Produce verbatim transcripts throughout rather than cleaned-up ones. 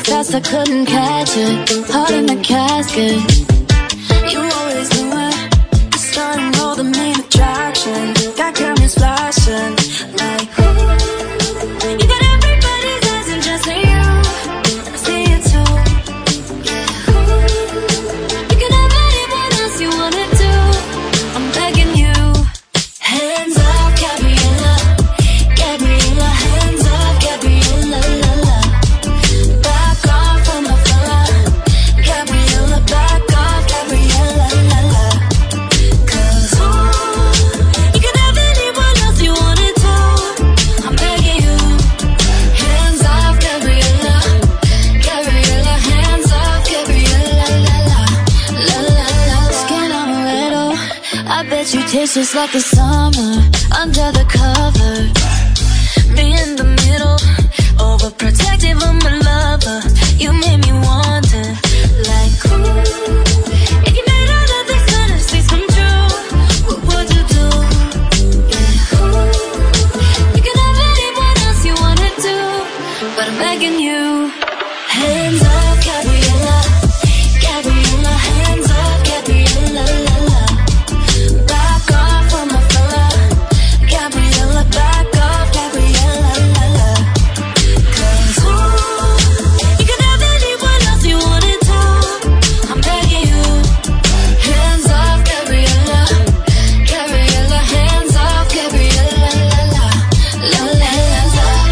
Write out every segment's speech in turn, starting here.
fast I couldn't catch it. Heart in the casket. You always knew it. The starting all the main attraction. Got cameras flashing like ooh. You got everybody's eyes and just for you. I see it too. Yeah. Ooh. You can have anyone else you wanna do. I'm begging you. Hands up, Gabriella. Gabriella, hands up, Gabriella, la la. Back off from my fella. Gabriella, back off, Gabriella, la la. Cause ooh, you can have anyone else you wanna do. I'm begging you. Hands off, Gabriella. Gabriella, hands off, Gabriella, la la. La la la. Skin on a little. I bet you taste just like the summer under the cover. Me in the middle, overprotective of my lover. You made me wonder, like ooh, if you made all of these fantasies come true, what would you do? Yeah, ooh, you can have anyone else you wanna do, but I'm begging you. Hands up, Gabriella. Gabriella, hands up, Gabriella, la la. Back off from my fella. Gabriella, back off, Gabriella, la la. Cause ooh, you can have anyone else you wanna do. I'm begging you. Hands off, Gabriella. Gabriella, hands off, Gabriella, la la. La la, hands up.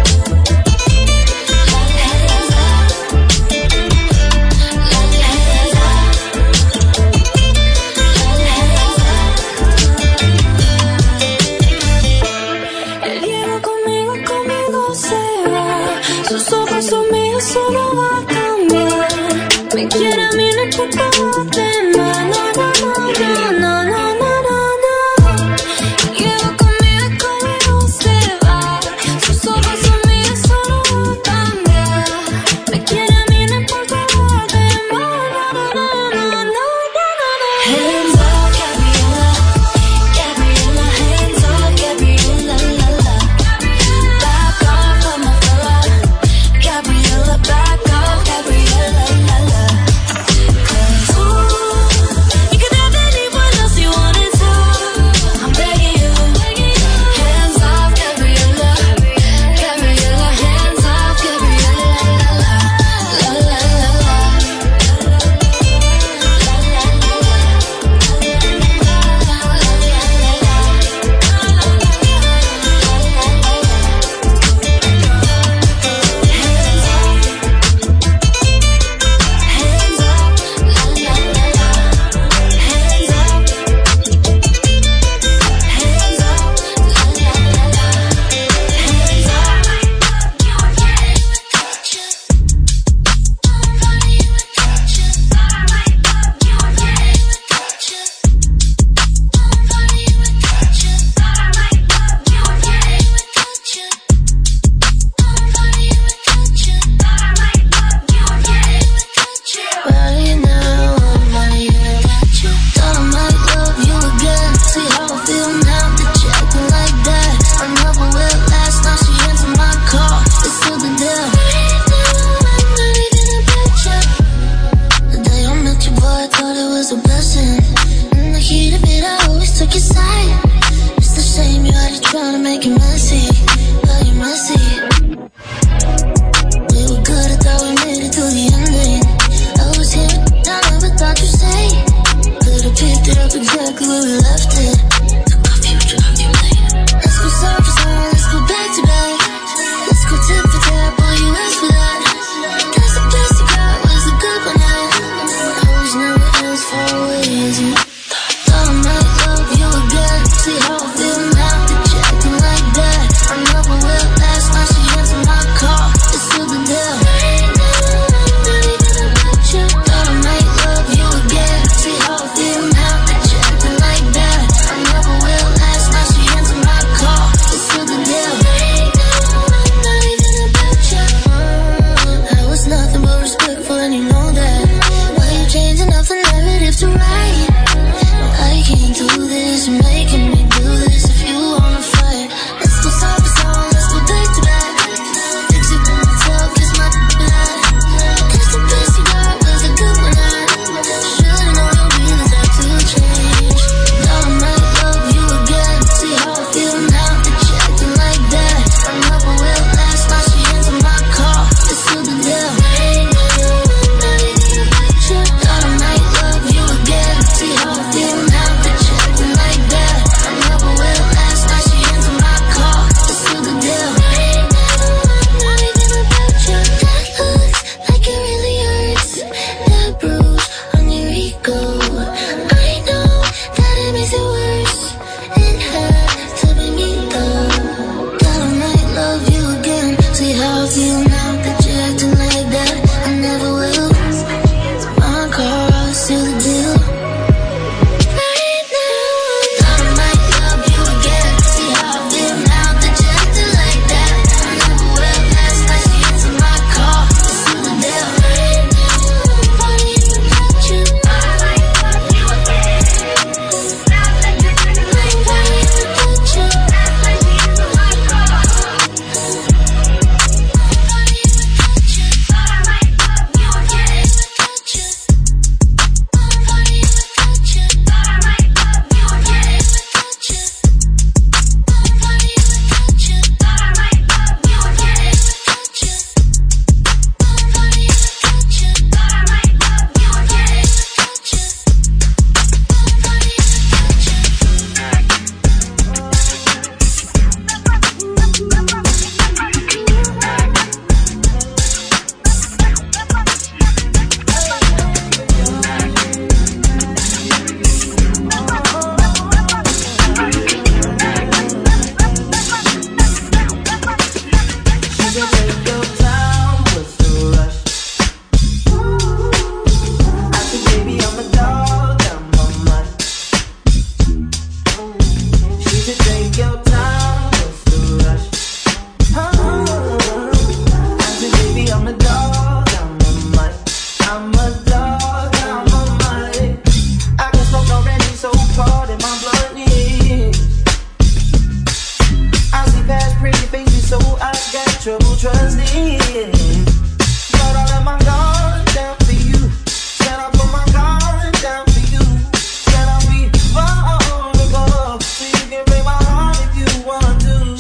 La la, hands up. La la, hands up. La la, hands up. El hielo conmigo, conmigo se va. Sus ojos son míos, solo va a cambiar. Me quiere a mí, no importa lo demás. No, no, no, no, no, no, no, no. El hielo conmigo, conmigo se va. Sus ojos son míos, solo va a cambiar. Me quiere a mí, no importa lo demás. No, no, no, no, no, no, no. Hands up, Gabriella. Gabriella, hands up, Gabriella, la la. Back off from my fella. Gabriella, back off, Gabriella, la la. Cause ooh, you can have anyone else you wanna do. I'm begging you. Hands off, Gabriella. Gabriella, hands off, Gabriella, la la. La la la la. La la la la. Right now, I'm not here. Thought I might love you again. See how I feel now that you're acting like that. I never will last, now she answered my call. It's still the deal. I'm not even a picture. The day I met you, boy, I thought it was a blessing. In the heat of it, I always took your side. It's the shame you had to try to make it messy. But you're messy. We were good, I thought we made it through the ending. I was here, I never thought you'd say. Could've picked it up exactly where we left it. Took our future, I'll be late. Let's go side for side, let's go back to back. Let's go tip for tap, all you asked for that. Guess the best you got was a good one night. I was never as far away as you. Thought I might love you again. See how I feel now that you're acting like that. I never will last, now she answered my call. It's still the deal. Thought I might love you again. See how I feel now that you're acting like that. I never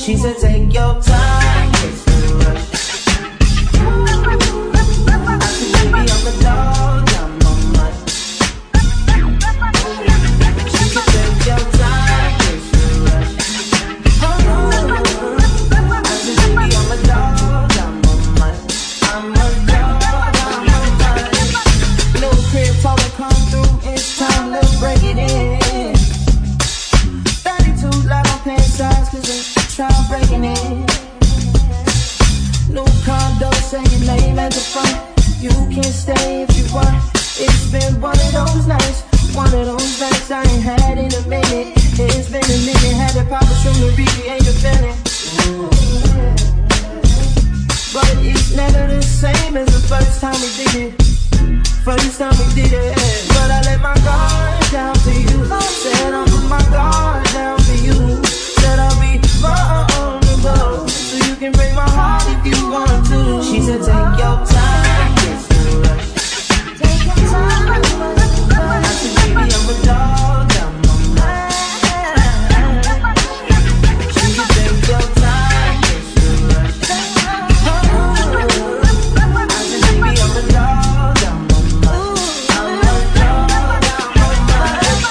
She said take your time, it's the rush. I said baby I'm a dog, I'm on mine. She said take your time, it's the rush. I said baby I'm a dog, I'm on mine. I'm a dog, I'm on mine. Little crib told her come through, it's time, let's break it in. thirty-two loud on pants size, cause it's time breaking in. New condo, say your name at the front. You can stay if you want. It's been one of those nights, one of those nights I ain't had in a minute. It's been a minute, had to pop a soon to recreate the feeling. But it's never the same as the first time we did it. First time we did it. But I let my guard down for you. Said I'll put my guard down for you. Said I'll be vulnerable, so you can break my heart if you want to. She said take your time, it's the rush. Take your time, I said baby I'm a dog, I'm on mine. She said take your time, it's the rush. I said baby I'm a dog, I'm on mine. I'm a dog, I'm on mine.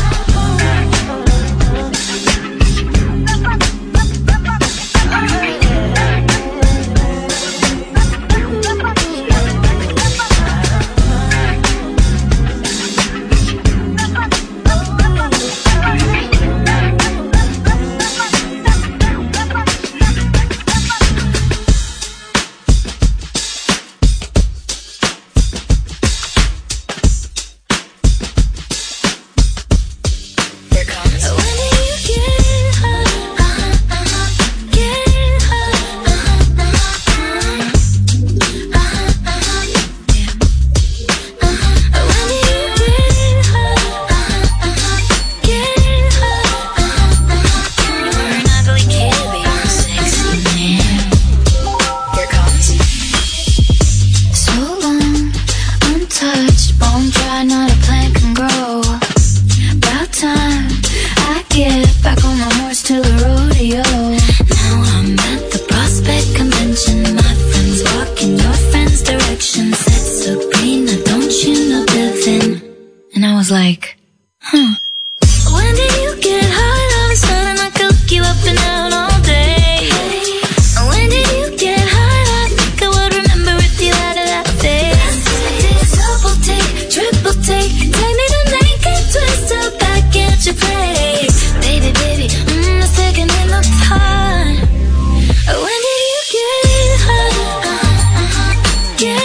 Like, huh. When did you get hot? All of a sudden I cook you up and out all day. When did you get hot? I think I would remember if you had a that face. Double take, triple take, take me to naked, twist up back at your place. Baby, baby, mm, a second in the time. When did you get hot? Get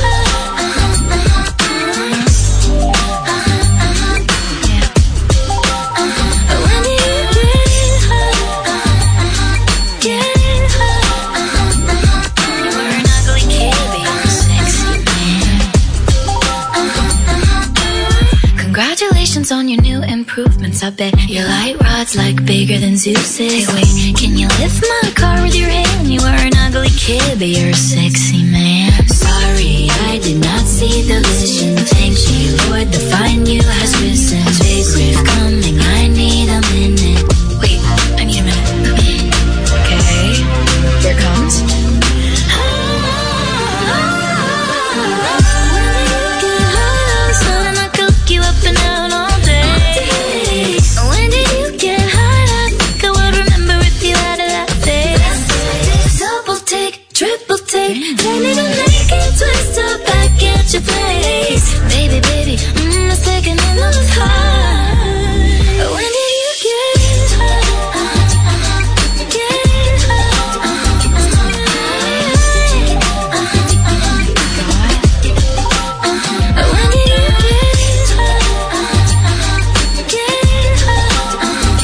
on your new improvements. I bet your light rod's like bigger than Zeus's. Hey wait, can you lift my car with your hand? You are an ugly kid, but you're a sexy man. Sorry, I did not see the vision. Thank you, Lord, the fine you has risen. Big riff coming, I need a minute. Wait, I need a minute. Okay, here it comes. Triple take, take me to naked, twist up back at your place. Baby, baby, mm, a second in the time. When did you get hot? Get hot. When did you get hot? Get hot.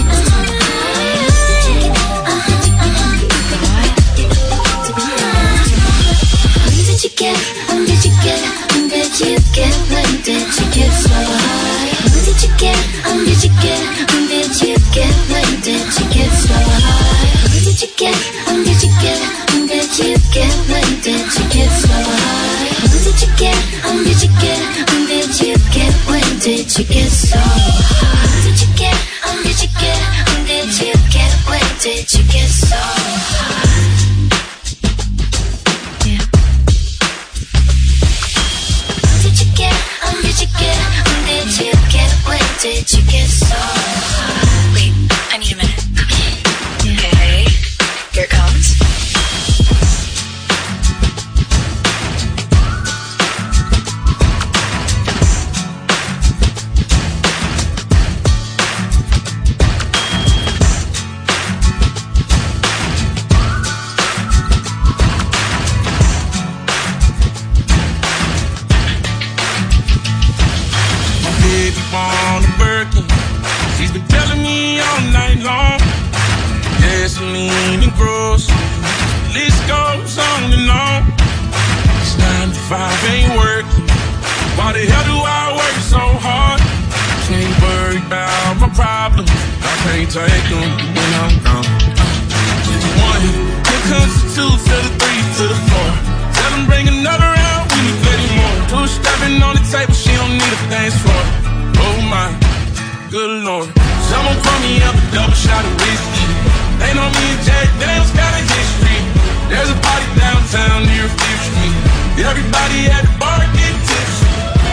When did you get, when did you get, when did you get so high? When did you get, when did you get, when did you get, when did you get so high? When did you get, when did you get, when did you get, when did you get so high? When did you get, when did you get, when did you get, when did you get so high? When did you get, when did you get, when did you get, when did you get so high? gasoline and groceries. The list goes on and on. It's nine to five ain't working. Why the hell do I work so hard? Can't worry about my problems. I can't take them when I'm gone. One, here comes the two to the three to the four. Tell them bring another round, we need plenty more. Two stepping on the table, she don't need a dance floor. Oh my, good lord. Someone pour me up a double shot of whiskey. They know me and Jack Daniels got a history. There's a party downtown near Fifth Street. Everybody at the bar get tipsy.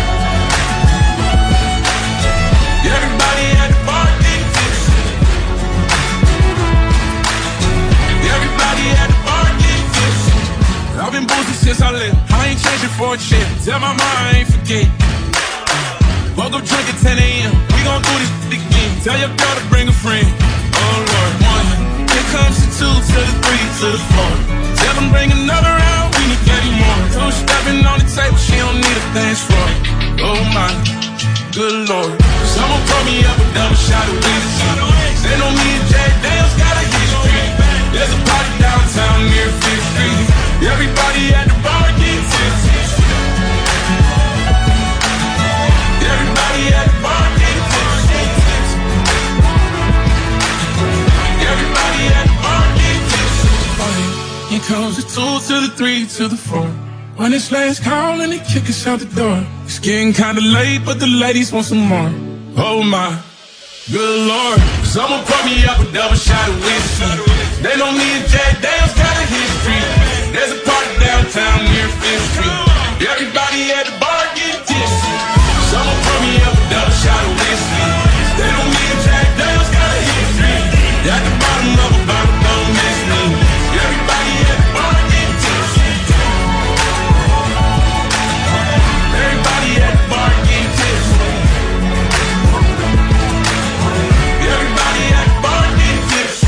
Everybody at the bar get tipsy. Everybody at the bar get tipsy. I've been boozing since I left. I ain't changing for a check. Tell my mom I ain't forget. Woke up drunk at ten a.m. We gon' do this again. Tell your girl to bring a friend. Oh Lord, one. Here comes the two to the three to the four. Tell them bring another round. We need plenty more. Two stepping on the table. She don't need a dance floor. Oh my, good lord. Someone pour me up a double shot of whiskey. They know me and Jack Daniels got a history. There's a party downtown near Fifth Street. Everybody at the bar get tipsy. Everybody at the bar get tipsy. Everybody at the bar get tipsy. Here comes the two to the three to the four. When it's last call and they kick us out the door. It's getting kinda late, but the ladies want some more. Oh my, good lord. Someone pour me up a double shot of whiskey. They know me and Jack Daniels got a history. There's a party downtown near Fifth Street. Everybody at the bar get tipsy. Someone pour me up a double shot of whiskey. They know me and Jack Daniels got a history. At the bottom of a bottle, don't miss me. Everybody at the bar get tipsy. Everybody at the bar get tipsy. Everybody at the bar get tipsy.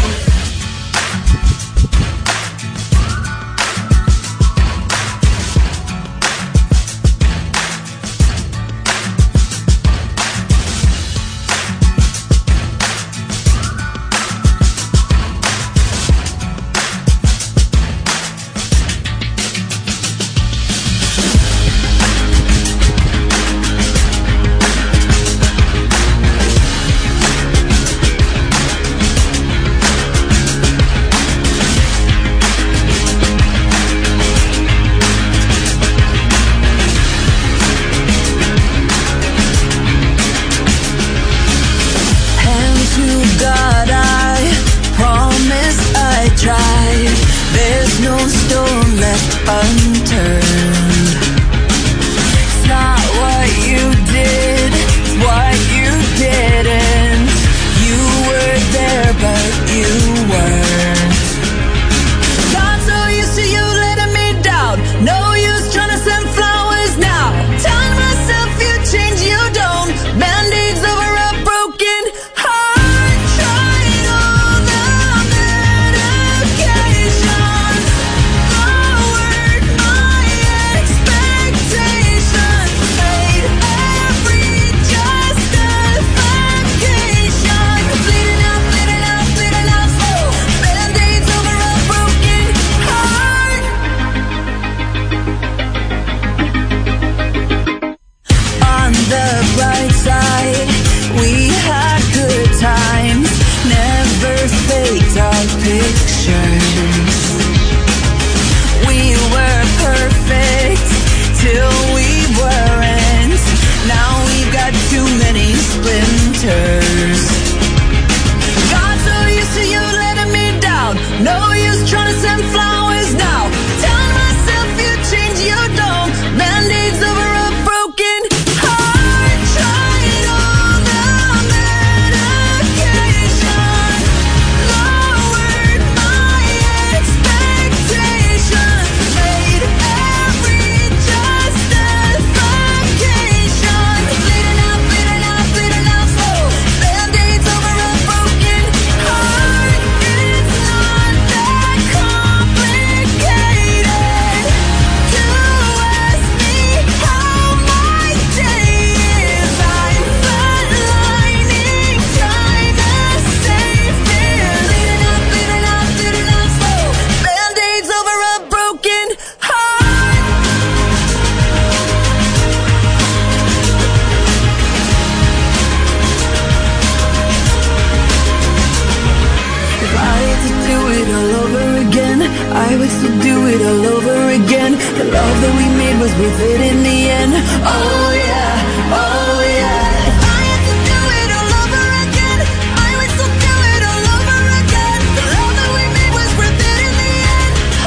I would still do it all over again. The love that we made was worth it in the end. Oh yeah, oh yeah. If I had to do it all over again, I would still do it all over again. The love that we made was worth it in the end. Oh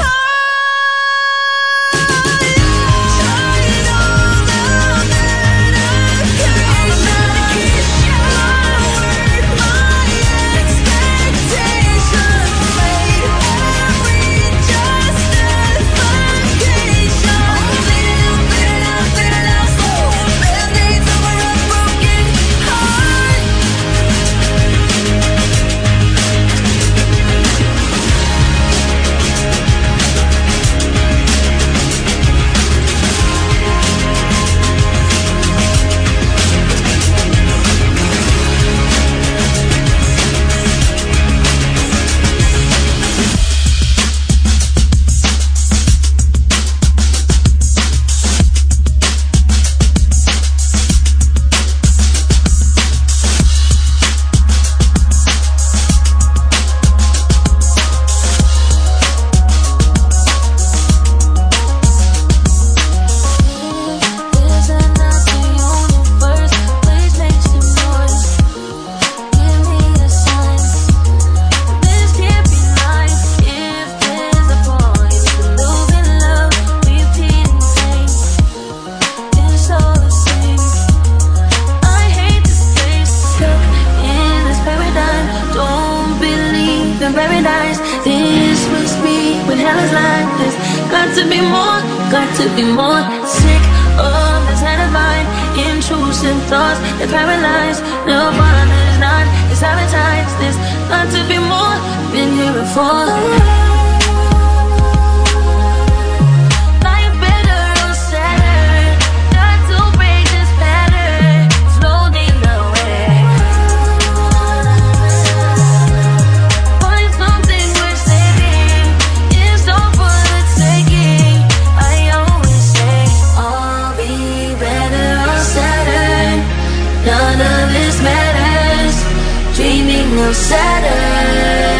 yeah. Tried all the medication, lowered my expectations, made every justification. Bleed it out, bleed it out, bleed it out slow. Band-aids over a broken heart. Is that not the universe? Please make some noise. Give me a sign. This can't be life. If there's a point, we move in love, repeat in pain. It's all the same. I hate this place. Stuck in this paradigm. Don't believe in paradise. This must be when hell is like this. Got to be more, got to be more. Sick of this divine, intrusive thoughts that paralyze. Nirvana is not, it's advertised. This got to be more, been here before. Life better or sadder. Got to break this pattern. Floating away. Find something worth saving. It's all for the taking. I always say I'll be better on Saturn. None of this matters. Dreaming of Saturn.